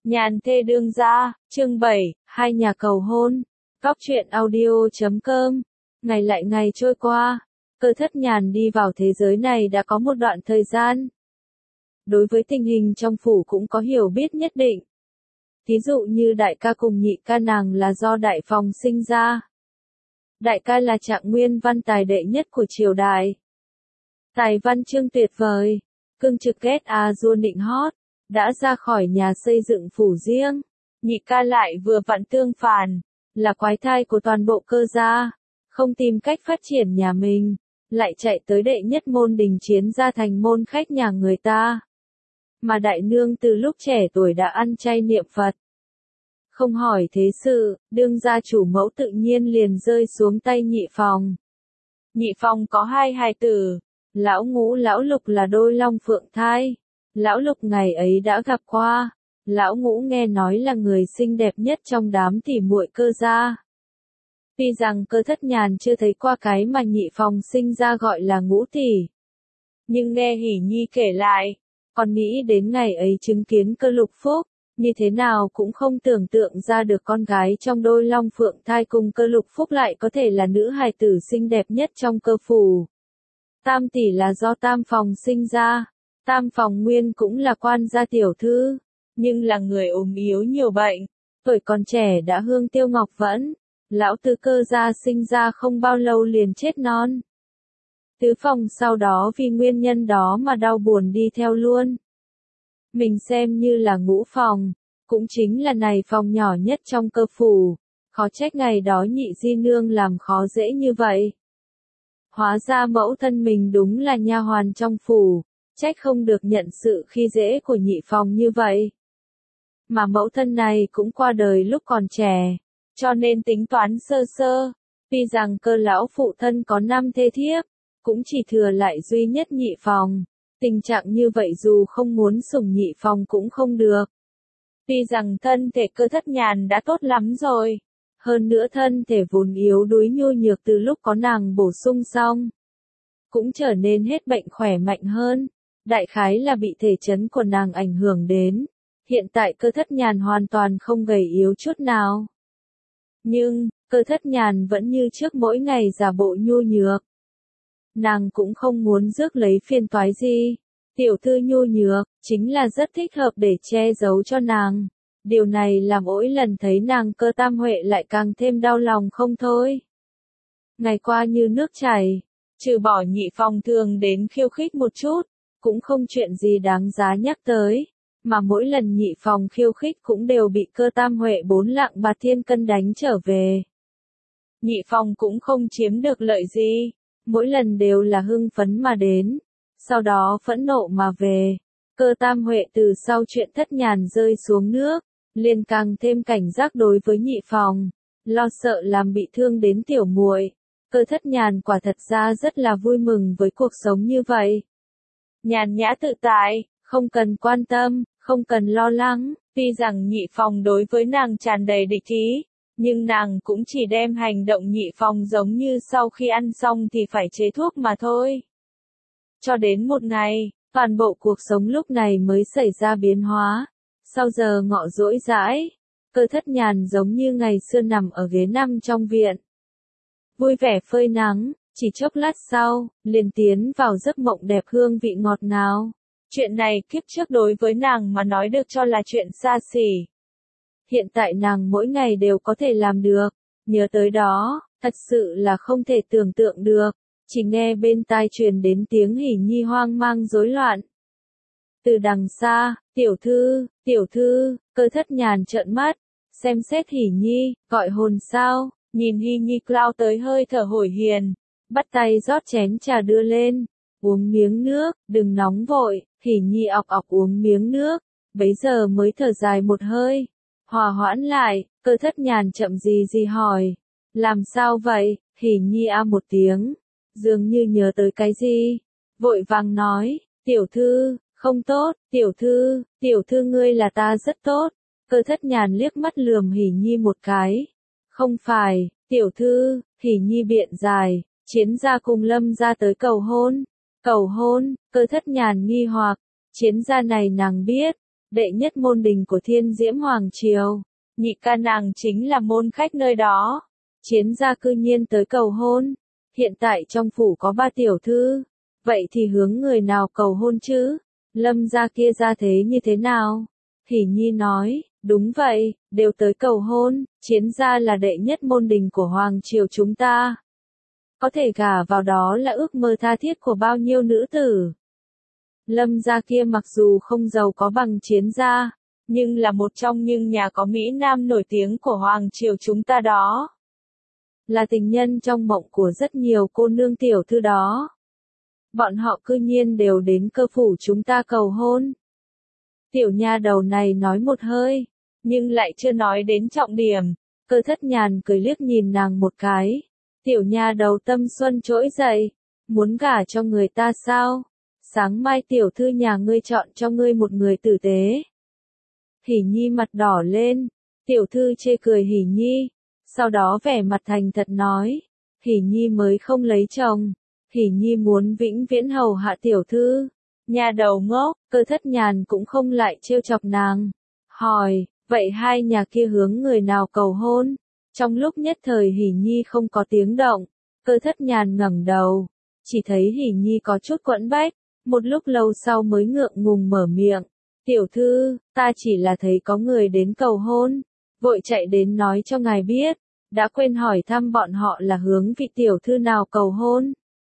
Nhàn thê đương gia, chương 7, hai nhà cầu hôn. Góc truyện audio.com. Ngày lại ngày trôi qua, Cơ Thất Nhàn đi vào thế giới này đã có một đoạn thời gian. Đối với tình hình trong phủ cũng có hiểu biết nhất định. Thí dụ như đại ca cùng nhị ca nàng là do đại phòng sinh ra. Đại ca là Trạng Nguyên văn tài đệ nhất của triều đại. Tài văn chương tuyệt vời, cương trực ghét du nịnh hót, đã ra khỏi nhà xây dựng phủ riêng. Nhị ca lại vừa vặn tương phản, là quái thai của toàn bộ Cơ gia, không tìm cách phát triển nhà mình, lại chạy tới đệ nhất môn đình chiến ra thành môn khách nhà người ta. Mà đại nương từ lúc trẻ tuổi đã ăn chay niệm Phật. Không hỏi thế sự, đương gia chủ mẫu tự nhiên liền rơi xuống tay Nhị Phòng. Nhị Phòng có hai hài tử, lão Ngũ lão Lục là đôi long phượng thai. Lão Lục ngày ấy đã gặp qua, lão Ngũ nghe nói là người xinh đẹp nhất trong đám tỉ muội Cơ gia. Tuy rằng Cơ Thất Nhàn chưa thấy qua cái mà Nhị Phòng sinh ra gọi là Ngũ tỷ, nhưng nghe Hỉ Nhi kể lại, còn nghĩ đến ngày ấy chứng kiến Cơ Lục Phúc, như thế nào cũng không tưởng tượng ra được con gái trong đôi long phượng thai cùng Cơ Lục Phúc lại có thể là nữ hài tử xinh đẹp nhất trong Cơ phủ. Tam tỷ là do Tam Phòng sinh ra. Tam Phòng nguyên cũng là quan gia tiểu thư, nhưng là người ốm yếu nhiều bệnh, tuổi còn trẻ đã hương tiêu ngọc vẫn. Lão tứ Cơ gia sinh ra không bao lâu liền chết non. Tứ Phòng sau đó vì nguyên nhân đó mà đau buồn đi theo luôn. Mình xem như là Ngũ Phòng, cũng chính là này phòng nhỏ nhất trong Cơ phủ, khó trách ngày đó nhị di nương làm khó dễ như vậy. Hóa ra mẫu thân mình đúng là nha hoàn trong phủ. Trách không được nhận sự khi dễ của Nhị Phòng như vậy. Mà mẫu thân này cũng qua đời lúc còn trẻ, cho nên tính toán sơ sơ. Tuy rằng Cơ lão phụ thân có 5 thê thiếp, cũng chỉ thừa lại duy nhất Nhị Phòng. Tình trạng như vậy dù không muốn sủng Nhị Phòng cũng không được. Tuy rằng thân thể Cơ Thất Nhàn đã tốt lắm rồi, hơn nữa thân thể vốn yếu đuối nhu nhược từ lúc có nàng bổ sung xong, cũng trở nên hết bệnh khỏe mạnh hơn. Đại khái là bị thể chất của nàng ảnh hưởng đến. Hiện tại Cơ Thất Nhàn hoàn toàn không gầy yếu chút nào. Nhưng, Cơ Thất Nhàn vẫn như trước mỗi ngày giả bộ nhu nhược. Nàng cũng không muốn rước lấy phiền toái gì. Tiểu thư nhu nhược, chính là rất thích hợp để che giấu cho nàng. Điều này làm mỗi lần thấy nàng Cơ Tam Huệ lại càng thêm đau lòng không thôi. Ngày qua như nước chảy, trừ bỏ Nhị Phòng thường đến khiêu khích một chút, cũng không chuyện gì đáng giá nhắc tới, mà mỗi lần Nhị Phòng khiêu khích cũng đều bị Cơ Tam Huệ 4 lạng bạc thiên cân đánh trở về. Nhị Phòng cũng không chiếm được lợi gì, mỗi lần đều là hưng phấn mà đến, sau đó phẫn nộ mà về. Cơ Tam Huệ từ sau chuyện Thất Nhàn rơi xuống nước, liền càng thêm cảnh giác đối với Nhị Phòng, lo sợ làm bị thương đến tiểu muội. Cơ Thất Nhàn quả thật ra rất là vui mừng với cuộc sống như vậy. Nhàn nhã tự tại, không cần quan tâm, không cần lo lắng. Tuy rằng Nhị Phòng đối với nàng tràn đầy địch ý, nhưng nàng cũng chỉ đem hành động Nhị Phòng giống như sau khi ăn xong thì phải chế thuốc mà thôi. Cho đến một ngày, toàn bộ cuộc sống lúc này mới xảy ra biến hóa. Sau giờ ngọ rỗi rãi, Cơ Thất Nhàn giống như ngày xưa nằm ở ghế nằm trong viện, vui vẻ phơi nắng. Chỉ chốc lát sau, liền tiến vào giấc mộng đẹp hương vị ngọt ngào. Chuyện này kiếp trước đối với nàng mà nói được cho là chuyện xa xỉ. Hiện tại nàng mỗi ngày đều có thể làm được. Nhớ tới đó, thật sự là không thể tưởng tượng được. Chỉ nghe bên tai truyền đến tiếng Hỉ Nhi hoang mang rối loạn. Từ đằng xa, tiểu thư, Cơ Thất Nhàn trợn mắt, xem xét Hỉ Nhi, gọi hồn sao, nhìn Hỉ Nhi lao tới hơi thở hổn hển. Bắt tay rót chén trà đưa lên, uống miếng nước, đừng nóng vội. Hỉ Nhi ọc ọc uống miếng nước, bấy giờ mới thở dài một hơi, hòa hoãn lại. Cơ Thất Nhàn chậm gì hỏi, làm sao vậy? Hỉ Nhi một tiếng, dường như nhớ tới cái gì, vội vàng nói, tiểu thư, không tốt, tiểu thư ngươi là ta rất tốt. Cơ Thất Nhàn liếc mắt lườm Hỉ Nhi một cái, không phải, tiểu thư. Hỉ Nhi biện giải, Chiến gia cùng Lâm gia tới cầu hôn. Cầu hôn? Cơ Thất Nhàn nghi hoặc, Chiến gia này nàng biết, đệ nhất môn đình của Thiên Diễm Hoàng Triều. Nhị ca nàng chính là môn khách nơi đó. Chiến gia cư nhiên tới cầu hôn. Hiện tại trong phủ có 3 tiểu thư. Vậy thì hướng người nào cầu hôn chứ? Lâm gia kia ra thế như thế nào? Hỉ Nhi nói, đúng vậy, đều tới cầu hôn. Chiến gia là đệ nhất môn đình của Hoàng Triều chúng ta. Có thể gả vào đó là ước mơ tha thiết của bao nhiêu nữ tử. Lâm gia kia mặc dù không giàu có bằng Chiến gia, nhưng là một trong những nhà có Mỹ Nam nổi tiếng của Hoàng Triều chúng ta đó. Là tình nhân trong mộng của rất nhiều cô nương tiểu thư đó. Bọn họ cư nhiên đều đến cơ phủ chúng ta cầu hôn. Tiểu nha đầu này nói một hơi, nhưng lại chưa nói đến trọng điểm. Cơ Thất Nhàn cười liếc nhìn nàng một cái. Tiểu nha đầu tâm xuân trỗi dậy, muốn gả cho người ta sao? Sáng mai tiểu thư nhà ngươi chọn cho ngươi một người tử tế. Hỉ Nhi mặt đỏ lên, tiểu thư chê cười Hỉ Nhi, sau đó vẻ mặt thành thật nói, Hỉ Nhi mới không lấy chồng, Hỉ Nhi muốn vĩnh viễn hầu hạ tiểu thư. Nhà đầu ngốc, Cơ Thất Nhàn cũng không lại trêu chọc nàng, hỏi, vậy hai nhà kia hướng người nào cầu hôn? Trong lúc nhất thời Hỉ Nhi không có tiếng động, Cơ Thất Nhàn ngẩng đầu, chỉ thấy Hỉ Nhi có chút quẫn bách, một lúc lâu sau mới ngượng ngùng mở miệng, tiểu thư, ta chỉ là thấy có người đến cầu hôn, vội chạy đến nói cho ngài biết, đã quên hỏi thăm bọn họ là hướng vị tiểu thư nào cầu hôn.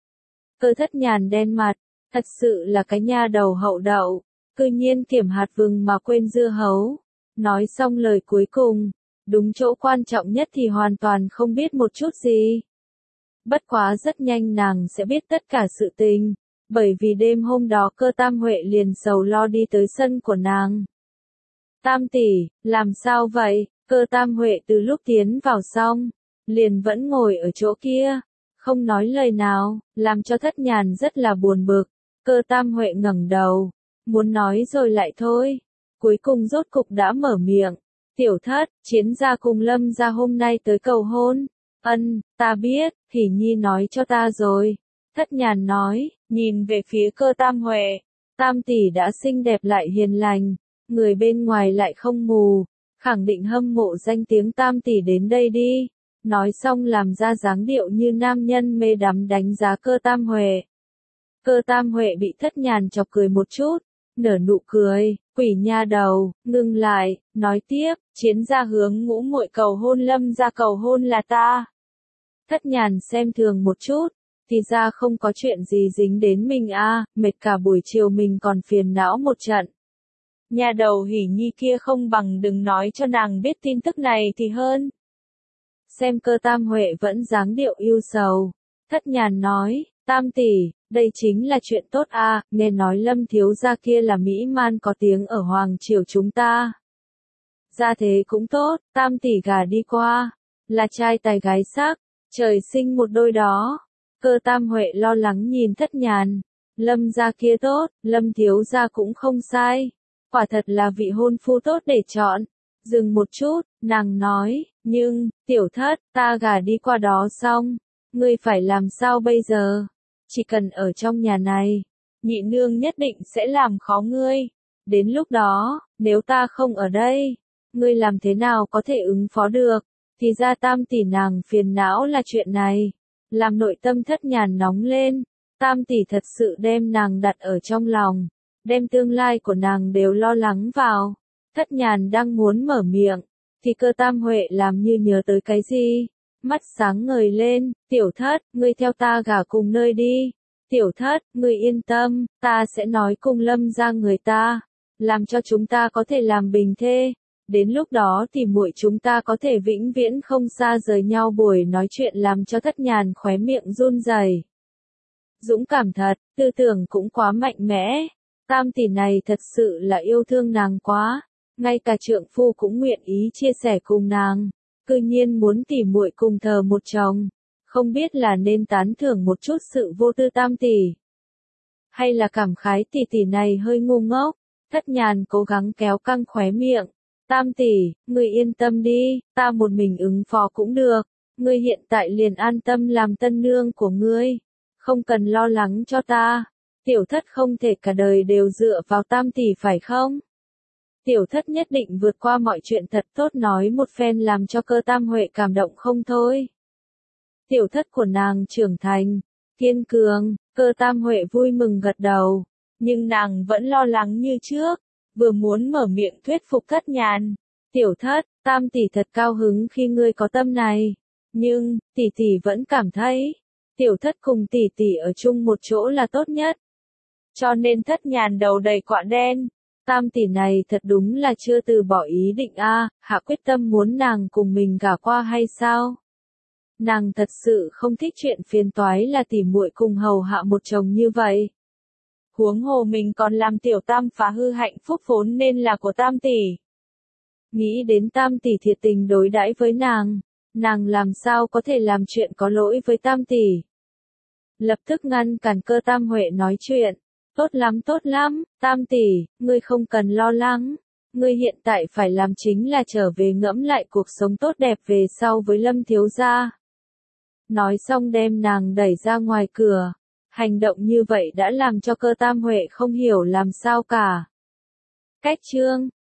Cơ Thất Nhàn đen mặt, thật sự là cái nha đầu hậu đậu, cư nhiên kiểm hạt vừng mà quên dưa hấu. Nói xong lời cuối cùng, đúng chỗ quan trọng nhất thì hoàn toàn không biết một chút gì. Bất quá rất nhanh nàng sẽ biết tất cả sự tình, bởi vì đêm hôm đó Cơ Tam Huệ liền sầu lo đi tới sân của nàng. Tam tỷ, làm sao vậy? Cơ Tam Huệ từ lúc tiến vào xong, liền vẫn ngồi ở chỗ kia, không nói lời nào, làm cho Thất Nhàn rất là buồn bực. Cơ Tam Huệ ngẩng đầu, muốn nói rồi lại thôi, cuối cùng rốt cục đã mở miệng. Tiểu Thất, Chiến gia cùng Lâm gia hôm nay tới cầu hôn. Ân, ta biết, Hỉ Nhi nói cho ta rồi. Thất Nhàn nói, nhìn về phía Cơ Tam Huệ. Tam tỷ đã xinh đẹp lại hiền lành, người bên ngoài lại không mù, khẳng định hâm mộ danh tiếng Tam tỷ đến đây đi. Nói xong làm ra dáng điệu như nam nhân mê đắm đánh giá Cơ Tam Huệ. Cơ Tam Huệ bị Thất Nhàn chọc cười một chút, nở nụ cười, quỷ nha đầu, ngừng lại, nói tiếp, Chiến gia hướng ngũ muội cầu hôn, Lâm gia cầu hôn là ta. Thất Nhàn xem thường một chút, thì ra không có chuyện gì dính đến mình a, mệt cả buổi chiều mình còn phiền não một trận. Nhà đầu Hỉ Nhi kia không bằng đừng nói cho nàng biết tin tức này thì hơn. Xem Cơ Tam Huệ vẫn dáng điệu yêu sầu, Thất Nhàn nói, Tam tỷ, đây chính là chuyện tốt a, nghe nói Lâm thiếu gia kia là mỹ man có tiếng ở Hoàng Triều chúng ta. Ra thế cũng tốt, Tam tỷ gả đi qua, là trai tài gái sắc, trời sinh một đôi đó. Cơ Tam Huệ lo lắng nhìn Thất Nhàn, Lâm gia kia tốt, Lâm thiếu gia cũng không sai, quả thật là vị hôn phu tốt để chọn. Dừng một chút, nàng nói, nhưng, tiểu thất, ta gả đi qua đó xong, ngươi phải làm sao bây giờ? Chỉ cần ở trong nhà này, nhị nương nhất định sẽ làm khó ngươi. Đến lúc đó, nếu ta không ở đây, ngươi làm thế nào có thể ứng phó được? Thì ra Tam tỷ nàng phiền não là chuyện này, làm nội tâm Thất Nhàn nóng lên. Tam tỷ thật sự đem nàng đặt ở trong lòng, đem tương lai của nàng đều lo lắng vào. Thất Nhàn đang muốn mở miệng, thì Cơ Tam Huệ làm như nhớ tới cái gì, mắt sáng ngời lên, tiểu thất, ngươi theo ta gả cùng nơi đi. Tiểu thất, ngươi yên tâm, ta sẽ nói cùng Lâm gia người ta, làm cho chúng ta có thể làm bình thê. Đến lúc đó thì muội chúng ta có thể vĩnh viễn không xa rời nhau. Buổi nói chuyện làm cho Thất Nhàn khóe miệng run rẩy. Dũng cảm thật, tư tưởng cũng quá mạnh mẽ. Tam tỷ này thật sự là yêu thương nàng quá, ngay cả trượng phu cũng nguyện ý chia sẻ cùng nàng, cư nhiên muốn tỉ muội cùng thờ một chồng, không biết là nên tán thưởng một chút sự vô tư Tam tỷ, hay là cảm khái tỷ tỷ này hơi ngu ngốc. Thất Nhàn cố gắng kéo căng khóe miệng, Tam tỷ, ngươi yên tâm đi, ta một mình ứng phó cũng được, ngươi hiện tại liền an tâm làm tân nương của ngươi, không cần lo lắng cho ta. Tiểu thất không thể cả đời đều dựa vào Tam tỷ phải không? Tiểu thất nhất định vượt qua mọi chuyện thật tốt nói một phen làm cho Cơ Tam Huệ cảm động không thôi. Tiểu thất của nàng trưởng thành, kiên cường, Cơ Tam Huệ vui mừng gật đầu. Nhưng nàng vẫn lo lắng như trước, vừa muốn mở miệng thuyết phục Thất Nhàn. Tiểu thất, Tam tỷ thật cao hứng khi ngươi có tâm này. Nhưng, tỷ tỷ vẫn cảm thấy, tiểu thất cùng tỷ tỷ ở chung một chỗ là tốt nhất. Cho nên Thất Nhàn đầu đầy quạ đen. Tam tỷ này thật đúng là chưa từ bỏ ý định hạ quyết tâm muốn nàng cùng mình gả qua hay sao? Nàng thật sự không thích chuyện phiền toái là tỉ muội cùng hầu hạ một chồng như vậy. Huống hồ mình còn làm tiểu tam phá hư hạnh phúc vốn nên là của Tam tỷ. Nghĩ đến Tam tỷ thiệt tình đối đãi với nàng làm sao có thể làm chuyện có lỗi với Tam tỷ. Lập tức ngăn cản Cơ Tam Huệ nói chuyện. Tốt lắm, Tam tỷ, ngươi không cần lo lắng. Ngươi hiện tại phải làm chính là trở về ngẫm lại cuộc sống tốt đẹp về sau với Lâm thiếu gia. Nói xong đem nàng đẩy ra ngoài cửa. Hành động như vậy đã làm cho Cơ Tam Huệ không hiểu làm sao cả. Cách chương